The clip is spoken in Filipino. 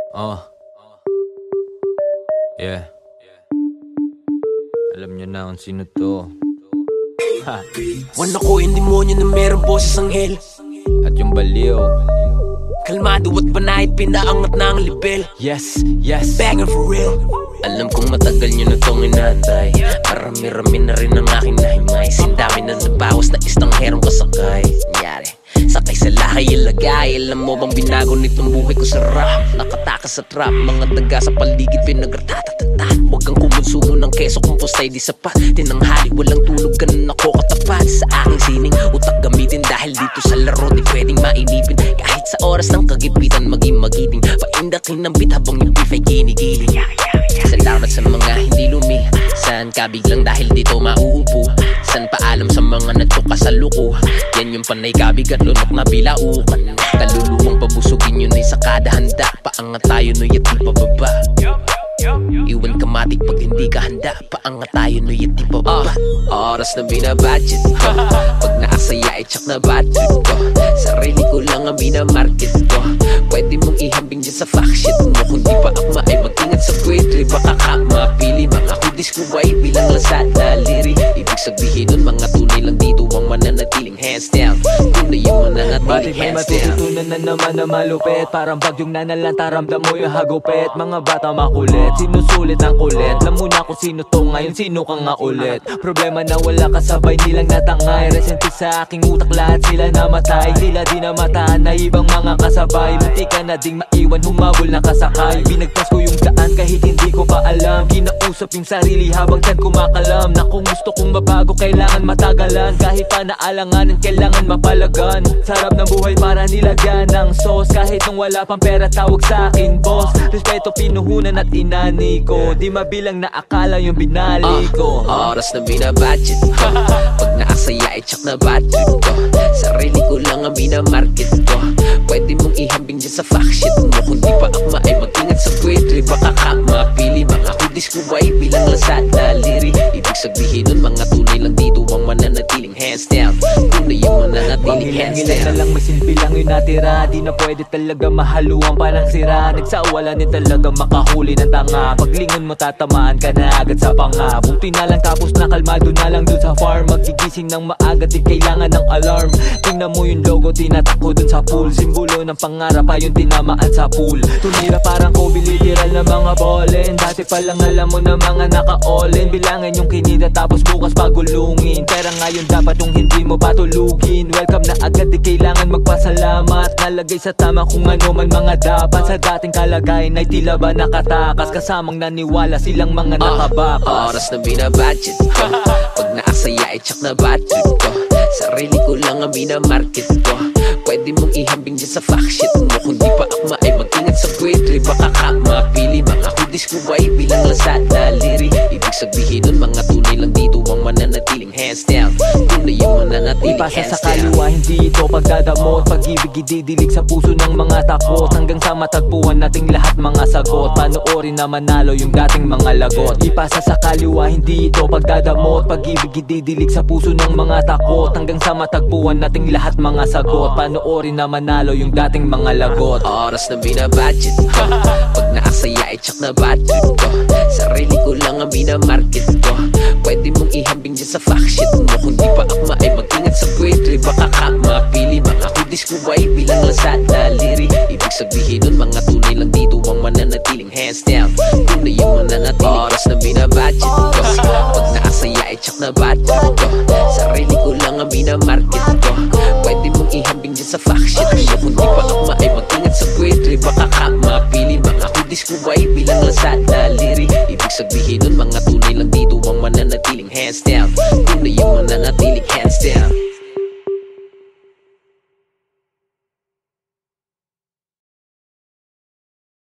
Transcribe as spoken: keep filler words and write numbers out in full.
Oh. Yeah. Alam nyo na kung sino to. Ha. One ako yung demonyo na merong boses anghel. At yung baliw, kalmado at banayad, pinaangat na ang level. yes, yes. Bangin' for real. Alam kong matagal nyo na tong inaantay. Marami-rami na rin ang aking nahimay. Sindami na nabawas na istangherong kasakay. Nyari, sakay sa lahay ilagay. Alam mo bang binago nitong buhay ko sa rap? Nakatakas sa trap, mga daga sa paligid pinagratatatat. Huwag kang kumonsumo ng keso kung postay di sapat. Tinanghali walang tulog, ganun ako katapat. Sa aking sining, utak gamitin dahil dito sa laro di pwedeng mainipin. Kahit sa oras ng kagipitan maging magiting. Paindakin ng beat habang yung beef ay ginigiling. Salamat sa mga hindi lumi. Saan ka biglang dahil dito mauupo? San paalam sa mga nagtuka sa luko? Yan yung panay kabigat, lunok na bilaukan. Kaluluwang pabusugin yun ay sa kada handa. Paangat tayo no yat di pababa. Iwan ka matik pag hindi ka handa. Paangat tayo no yat di pababa. uh, Oras na binabudget ko. Pag naasaya ay tsak na bad trip ko. Sarili ko lang ang minamarket ko. Pwede mong ihambing dyan sa fuck shit mo. Kung di pa akma ay mag-ingat sa poetry. Baka ka mapili mga kudis ko ay bilang Lazada liri. Ibig sabihin nun mga tunay lang dito ang mananatiling hands down. Tunay yung mananatiling Batik may hands down. matututunan na naman na malupit. Parang bagyong nanalanta, ramdam mo yung hagupit. Mga bata makulit, sinusulit ang kulit. Alam mo na kung sino to ngayon, sino ka nga ulit. Problema na wala kasabay, nilang natangay. Resente sa aking utak, lahat sila namatay. Sila di namataan na ibang mga kasabay. Munti ka na ding maiwan, humabol na kasakay. Binagpas ko yung daan kahit hindi ko pa alam. Kinausap yung sarili habang dyan kumakalam. Na kung gusto kong mabago, kailangan matagalan. Kahit pa naalanganan, kailangan mapalagan. Sarap ng buhay para nilagyan ng sauce. Kahit nung wala pang pera, tawag sa akin boss. Respeto pinuhunan at inani ko. Di mabilang na akala yung binali ko. uh, Oras na binabudget ko. Pag naasaya ay tsak na bad trip ko. Sarili ko lang ang minamarket ko. Pwede mong ihambing dyan sa fuck shit mo. Kung di pa akma ay mag-ingat sa poetry. Baka ka mapili mga kudis ko ay bilang Lazada liri. Ibig sabihin nun mga tunay lang dito ang mananatiling hands down. Tunay yung mananatiling hands Ilan na down. lang may silbi lang yung natira. Di na pwede talaga mahaluan pa ng sira. Nagsawala din talaga makahuli ng tanga. Paglingon mo tatamaan ka na agad sa panga. Buti na lang tapos nakalmado na lang dun sa farm. Magigising ng maaga di kailangan ng alarm. Tingnan mo yung logo tinatakbo dun sa pool. Simbolo ng pangarap ay yung tinamaan sa pool. Tumira parang Kobe literal na mga ballin. Dati pa lang alam mo na mga naka-all-in. Bilangan yung kinita tapos bukas pagulungin. Pera ngayon dapat yung hindi mo patulugin. Welcome na agad di kailangan magpasalamat. Nalagay sa tama kung ano man mga dapat. Sa dating kalagayan ay tila ba nakatakas. Kasamang naniwala silang mga nakabakas. uh, Oras na binabudget ko. Pag naasaya ay tsak na bad trip ko. Sarili ko lang ang minamarket ko. Pwede mong ihambing dyan sa fuck shit mo. Kung di pa akma ay mag-ingat sa poetry. Baka ka mapili mga kudis ko ay bilang Lazada liri. Ibig sabihin nun mga tunay lang dito ang mananatiling hands down. Tunay yung mananatiling Ipasa hands sa down. kaliwa, hindi ito pagdadamot. Pag-ibig ididilig sa puso ng mga takot. Hanggang sa matagpuan nating lahat mga sagot. Panoorin na manalo yung dating mga lagot. Ipasa sa kaliwa, hindi ito pagdadamot. Pag-ibig ididilig sa puso ng mga takot. Hanggang sa matagpuan nating lahat mga sagot. Panoorin na manalo yung dating mga lagot. Oras na binabudget ko. Pag naasaya ay tsak na bad trip ko. Sarili ko lang ang minamarket ko. Pwede mong ihambing dyan sa fuck shit mo. Kung di pa akma ay mag-ingat sa poetry. Baka ka mapili mga kudis ko ay bilang Lazada liri. Ibig sabihin nun mga tunay lang dito ang mananatiling hands down. Tunay yung mananatiling. Oras na binabudget ko. Pag naasaya ay tsak na bad trip ko. Sarili ko lang ang minamarket ko. Pwede mong ihambing dyan sa fuck shit mo. Kung di pa akma ay mag-ingat sa poetry. Baka ka mapili mga kudis ko ay bilang Lazada liri. Ibig sabihin nun mga tunay lang dito ang mananatiling hands down. Tunay yung